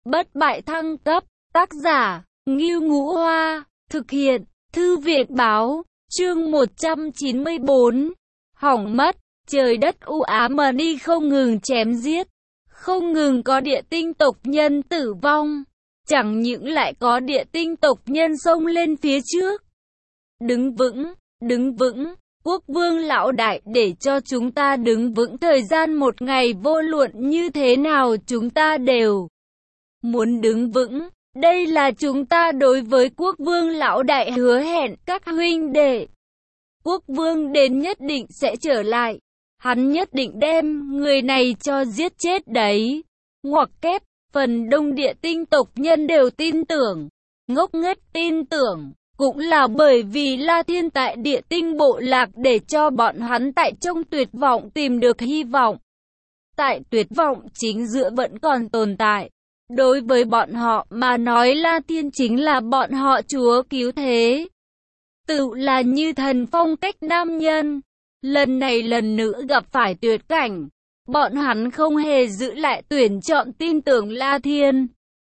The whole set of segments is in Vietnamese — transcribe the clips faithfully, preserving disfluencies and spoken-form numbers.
Bất bại thăng cấp, tác giả, Ngưu Ngũ Hoa, thực hiện, Thư viện báo, chương một trăm chín mươi tư, hỏng mất, trời đất u ám mà đi không ngừng chém giết, không ngừng có địa tinh tộc nhân tử vong, chẳng những lại có địa tinh tộc nhân xông lên phía trước. Đứng vững, đứng vững, quốc vương lão đại, để cho chúng ta đứng vững thời gian một ngày, vô luận như thế nào chúng ta đều muốn đứng vững. Đây là chúng ta đối với quốc vương lão đại hứa hẹn các huynh đệ. Quốc vương đến nhất định sẽ trở lại. Hắn nhất định đem người này cho giết chết đấy. Ngoặc kép, phần đông địa tinh tộc nhân đều tin tưởng. Ngốc nghếch tin tưởng. Cũng là bởi vì La Thiên tại địa tinh bộ lạc để cho bọn hắn tại trong tuyệt vọng tìm được hy vọng. Tại tuyệt vọng chính giữa vẫn còn tồn tại. Đối với bọn họ mà nói, La Thiên chính là bọn họ chúa cứu thế. Tự là như thần phong cách nam nhân. Lần này lần nữa gặp phải tuyệt cảnh. Bọn hắn không hề giữ lại tuyển chọn tin tưởng La Thiên.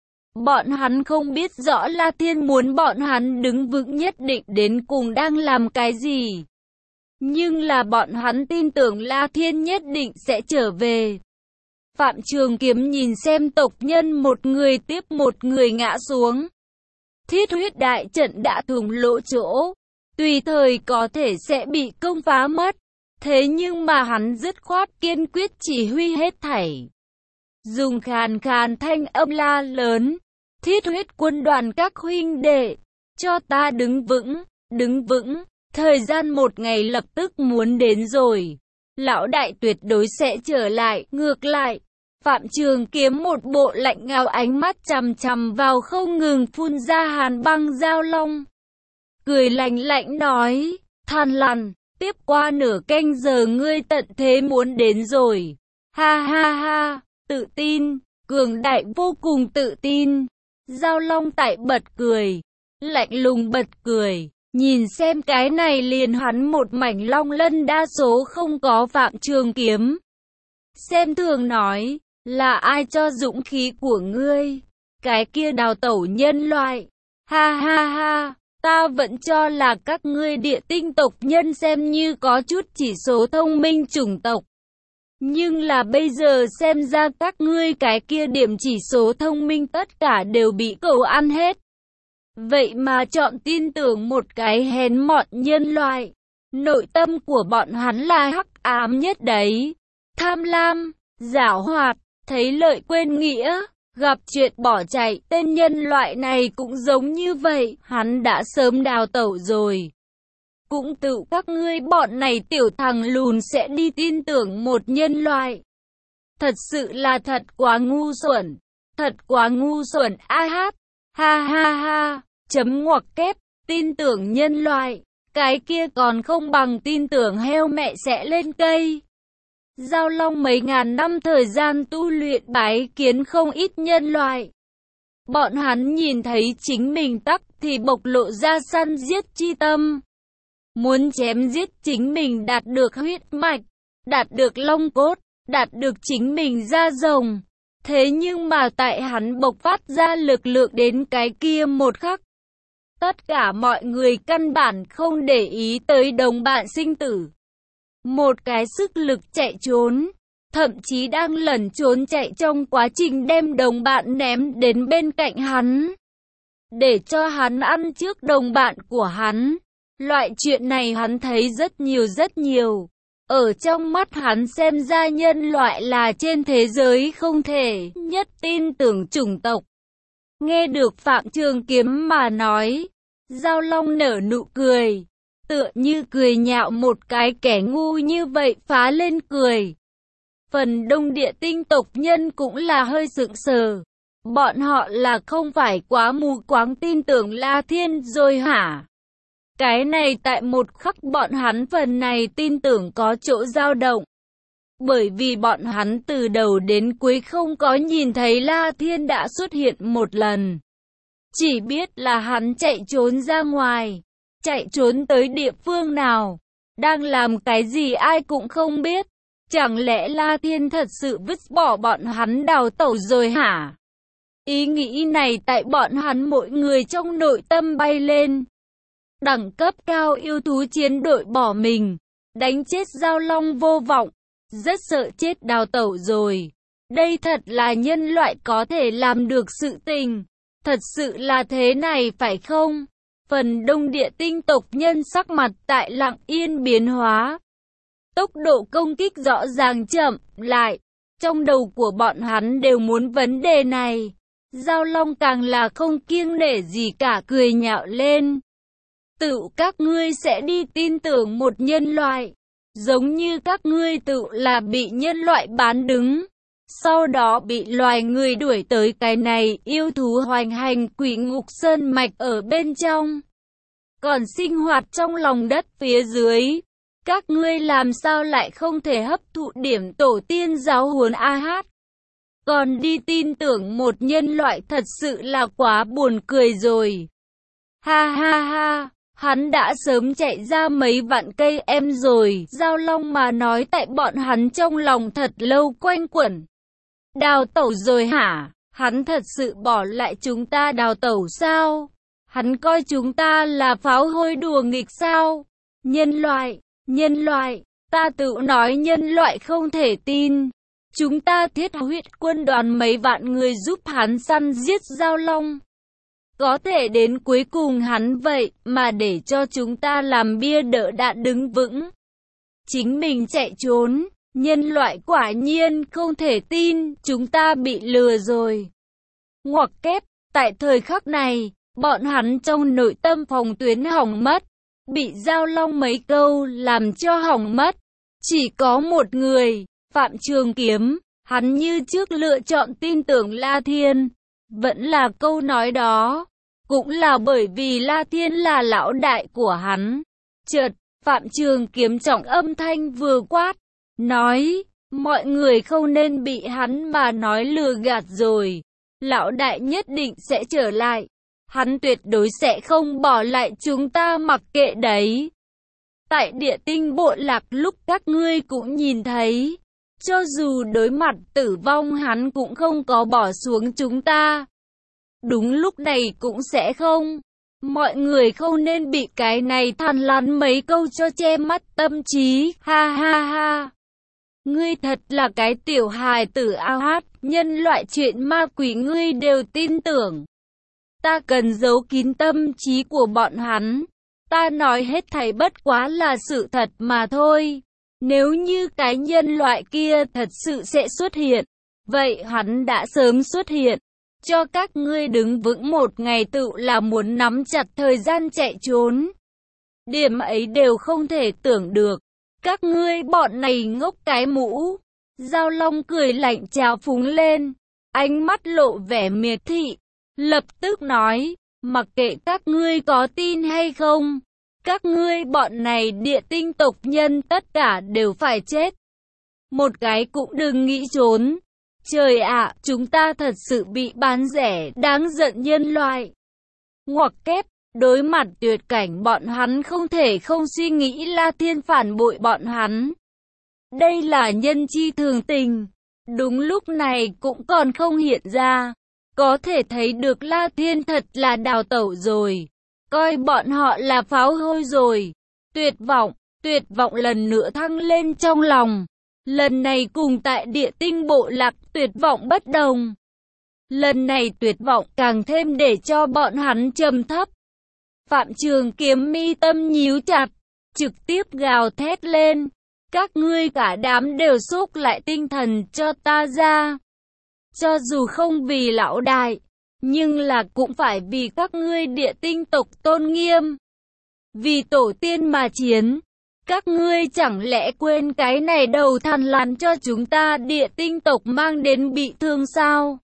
Bọn hắn không biết rõ La Thiên muốn bọn hắn đứng vững nhất định đến cùng đang làm cái gì. Nhưng là bọn hắn tin tưởng La Thiên nhất định sẽ trở về. Phạm Trường Kiếm nhìn xem tộc nhân một người tiếp một người ngã xuống. Thiết huyết đại trận đã thủng lỗ chỗ, tùy thời có thể sẽ bị công phá mất. Thế nhưng mà hắn dứt khoát kiên quyết chỉ huy hết thảy. Dùng khàn khàn thanh âm la lớn. Thiết huyết quân đoàn các huynh đệ, cho ta đứng vững, đứng vững. Thời gian một ngày lập tức muốn đến rồi. Lão đại tuyệt đối sẽ trở lại. Ngược lại, Phạm Trường Kiếm một bộ lạnh ngao ánh mắt chằm chằm vào không ngừng phun ra hàn băng Giao Long. Cười lạnh lạnh nói, than lằn, tiếp qua nửa canh giờ ngươi tận thế muốn đến rồi. Ha ha ha, tự tin, cường đại vô cùng tự tin. Giao Long tại bật cười, lạnh lùng bật cười. Nhìn xem cái này liền hắn một mảnh long lân đa số không có. Phạm Trường Kiếm xem thường nói, là ai cho dũng khí của ngươi? Cái kia đào tẩu nhân loại. Ha ha ha, ta vẫn cho là các ngươi địa tinh tộc nhân xem như có chút chỉ số thông minh chủng tộc. Nhưng là bây giờ xem ra các ngươi cái kia điểm chỉ số thông minh tất cả đều bị cậu ăn hết. Vậy mà chọn tin tưởng một cái hèn mọn nhân loại. Nội tâm của bọn hắn là hắc ám nhất đấy. Tham lam, giảo hoạt, thấy lợi quên nghĩa, gặp chuyện bỏ chạy. Tên nhân loại này cũng giống như vậy, hắn đã sớm đào tẩu rồi. Cũng tự các ngươi bọn này tiểu thằng lùn sẽ đi tin tưởng một nhân loại. Thật sự là thật quá ngu xuẩn. Thật quá ngu xuẩn a hát. Ha ha ha. Chấm ngoặc kép. Tin tưởng nhân loại. Cái kia còn không bằng tin tưởng heo mẹ sẽ lên cây. Giao Long mấy ngàn năm thời gian tu luyện bái kiến không ít nhân loại. Bọn hắn nhìn thấy chính mình tắc thì bộc lộ ra săn giết chi tâm. Muốn chém giết chính mình, đạt được huyết mạch, đạt được long cốt, đạt được chính mình da rồng. Thế nhưng mà tại hắn bộc phát ra lực lượng đến cái kia một khắc, tất cả mọi người căn bản không để ý tới đồng bạn sinh tử. Một cái sức lực chạy trốn, thậm chí đang lẩn trốn chạy trong quá trình đem đồng bạn ném đến bên cạnh hắn, để cho hắn ăn trước đồng bạn của hắn. Loại chuyện này hắn thấy rất nhiều rất nhiều. Ở trong mắt hắn xem ra nhân loại là trên thế giới không thể nhất tin tưởng chủng tộc. Nghe được Phạm Trường Kiếm mà nói, Giao Long nở nụ cười, tựa như cười nhạo một cái kẻ ngu như vậy phá lên cười. Phần đông địa tinh tộc nhân cũng là hơi sững sờ. Bọn họ là không phải quá mù quáng tin tưởng La Thiên rồi hả? Cái này tại một khắc bọn hắn phần này tin tưởng có chỗ dao động. Bởi vì bọn hắn từ đầu đến cuối không có nhìn thấy La Thiên đã xuất hiện một lần. Chỉ biết là hắn chạy trốn ra ngoài. Chạy trốn tới địa phương nào, đang làm cái gì ai cũng không biết. Chẳng lẽ La Thiên thật sự vứt bỏ bọn hắn đào tẩu rồi hả? Ý nghĩ này tại bọn hắn mỗi người trong nội tâm bay lên. Đẳng cấp cao yêu thú chiến đội bỏ mình, đánh chết Giao Long vô vọng, rất sợ chết đào tẩu rồi. Đây thật là nhân loại có thể làm được sự tình. Thật sự là thế này phải không? Phần đông địa tinh tộc nhân sắc mặt tại Lặng Yên biến hóa. Tốc độ công kích rõ ràng chậm lại. Trong đầu của bọn hắn đều muốn vấn đề này. Giao Long càng là không kiêng nể gì cả, cười nhạo lên. Tự các ngươi sẽ đi tin tưởng một nhân loại, giống như các ngươi tự là bị nhân loại bán đứng, sau đó bị loài người đuổi tới cái này yêu thú hoành hành quỷ ngục sơn mạch ở bên trong, còn sinh hoạt trong lòng đất phía dưới. Các ngươi làm sao lại không thể hấp thụ điểm tổ tiên giáo huấn a hát, còn đi tin tưởng một nhân loại, thật sự là quá buồn cười rồi. Ha ha ha, hắn đã sớm chạy ra mấy vạn cây em rồi. Giao Long mà nói tại bọn hắn trong lòng thật lâu quanh quẩn. Đào tẩu rồi hả? Hắn thật sự bỏ lại chúng ta đào tẩu sao? Hắn coi chúng ta là pháo hôi đùa nghịch sao? Nhân loại, nhân loại, ta tự nói nhân loại không thể tin. Chúng ta thiết huyết quân đoàn mấy vạn người giúp hắn săn giết Giao Long. Có thể đến cuối cùng hắn vậy mà để cho chúng ta làm bia đỡ đạn đứng vững. Chính mình chạy trốn, nhân loại quả nhiên không thể tin, chúng ta bị lừa rồi. Ngoặc kép, tại thời khắc này, bọn hắn trong nội tâm phòng tuyến hỏng mất, bị Giao Long mấy câu làm cho hỏng mất. Chỉ có một người, Phạm Trường Kiếm, hắn như trước lựa chọn tin tưởng La Thiên. Vẫn là câu nói đó, cũng là bởi vì La Thiên là lão đại của hắn. Chợt, Phạm Trường Kiếm trọng âm thanh vừa quát, nói, mọi người không nên bị hắn mà nói lừa gạt rồi. Lão đại nhất định sẽ trở lại, hắn tuyệt đối sẽ không bỏ lại chúng ta mặc kệ đấy. Tại địa tinh bộ lạc lúc các ngươi cũng nhìn thấy, cho dù đối mặt tử vong hắn cũng không có bỏ xuống chúng ta. Đúng lúc này cũng sẽ không. Mọi người không nên bị cái này than lắn mấy câu cho che mắt tâm trí. Ha ha ha. Ngươi thật là cái tiểu hài tử a hát. Nhân loại chuyện ma quỷ ngươi đều tin tưởng. Ta cần giấu kín tâm trí của bọn hắn. Ta nói hết thảy bất quá là sự thật mà thôi. Nếu như cái nhân loại kia thật sự sẽ xuất hiện, vậy hắn đã sớm xuất hiện. Cho các ngươi đứng vững một ngày tự là muốn nắm chặt thời gian chạy trốn. Điểm ấy đều không thể tưởng được. Các ngươi bọn này ngốc cái mũ. Giao Long cười lạnh trào phúng lên, ánh mắt lộ vẻ miệt thị, lập tức nói, mặc kệ các ngươi có tin hay không, các ngươi bọn này địa tinh tộc nhân tất cả đều phải chết. Một cái cũng đừng nghĩ trốn. Trời ạ, chúng ta thật sự bị bán rẻ, đáng giận nhân loại. Ngoặc kép, đối mặt tuyệt cảnh bọn hắn không thể không suy nghĩ La Thiên phản bội bọn hắn. Đây là nhân chi thường tình. Đúng lúc này cũng còn không hiện ra. Có thể thấy được La Thiên thật là đào tẩu rồi. Coi bọn họ là pháo hôi rồi. Tuyệt vọng, tuyệt vọng lần nữa thăng lên trong lòng. Lần này cùng tại địa tinh bộ lạc tuyệt vọng bất đồng. Lần này tuyệt vọng càng thêm để cho bọn hắn trầm thấp. Phạm Trường Kiếm mi tâm nhíu chặt, trực tiếp gào thét lên. Các ngươi cả đám đều xúc lại tinh thần cho ta ra. Cho dù không vì lão đại, nhưng là cũng phải vì các ngươi địa tinh tộc tôn nghiêm. Vì tổ tiên mà chiến. Các ngươi chẳng lẽ quên cái này đầu thằn lằn cho chúng ta địa tinh tộc mang đến bị thương sao?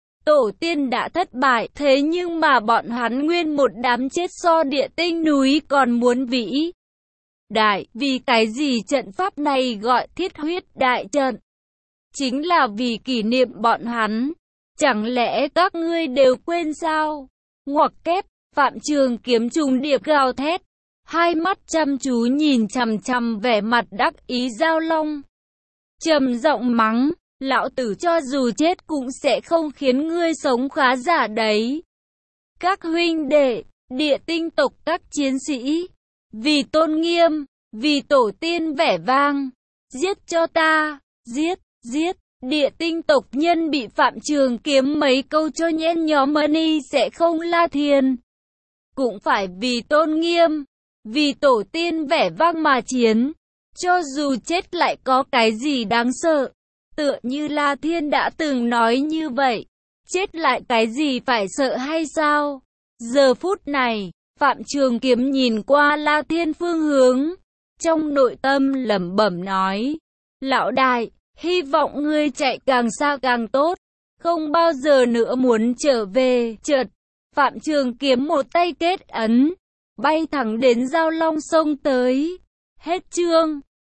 Tổ tiên đã thất bại, thế nhưng mà bọn hắn nguyên một đám chết so địa tinh núi còn muốn vĩ đại. Vì cái gì trận pháp này gọi thiết huyết đại trận? Chính là vì kỷ niệm bọn hắn. Chẳng lẽ các ngươi đều quên sao? Ngoặc kép, Phạm Trường Kiếm trùng điệp gào thét. Hai mắt chăm chú nhìn chằm chằm vẻ mặt đắc ý Giao Long. Trầm giọng mắng, Lão tử cho dù chết cũng sẽ không khiến ngươi sống khá giả đấy. Các huynh đệ, địa tinh tộc các chiến sĩ, vì tôn nghiêm, vì tổ tiên vẻ vang, giết cho ta, giết, giết. Địa tinh tộc nhân bị Phạm Trường Kiếm mấy câu cho nhen nhóm money sẽ không la thiền. Cũng phải vì tôn nghiêm, vì tổ tiên vẻ vang mà chiến. Cho dù chết lại có cái gì đáng sợ. Tựa như La Thiên đã từng nói như vậy. Chết lại cái gì phải sợ hay sao? Giờ phút này, Phạm Trường Kiếm nhìn qua La Thiên phương hướng. Trong nội tâm lẩm bẩm nói. Lão đại, hy vọng ngươi chạy càng xa càng tốt. Không bao giờ nữa muốn trở về. Chợt, Phạm Trường Kiếm một tay kết ấn. Bay thẳng đến Giao Long Sông tới. Hết chương.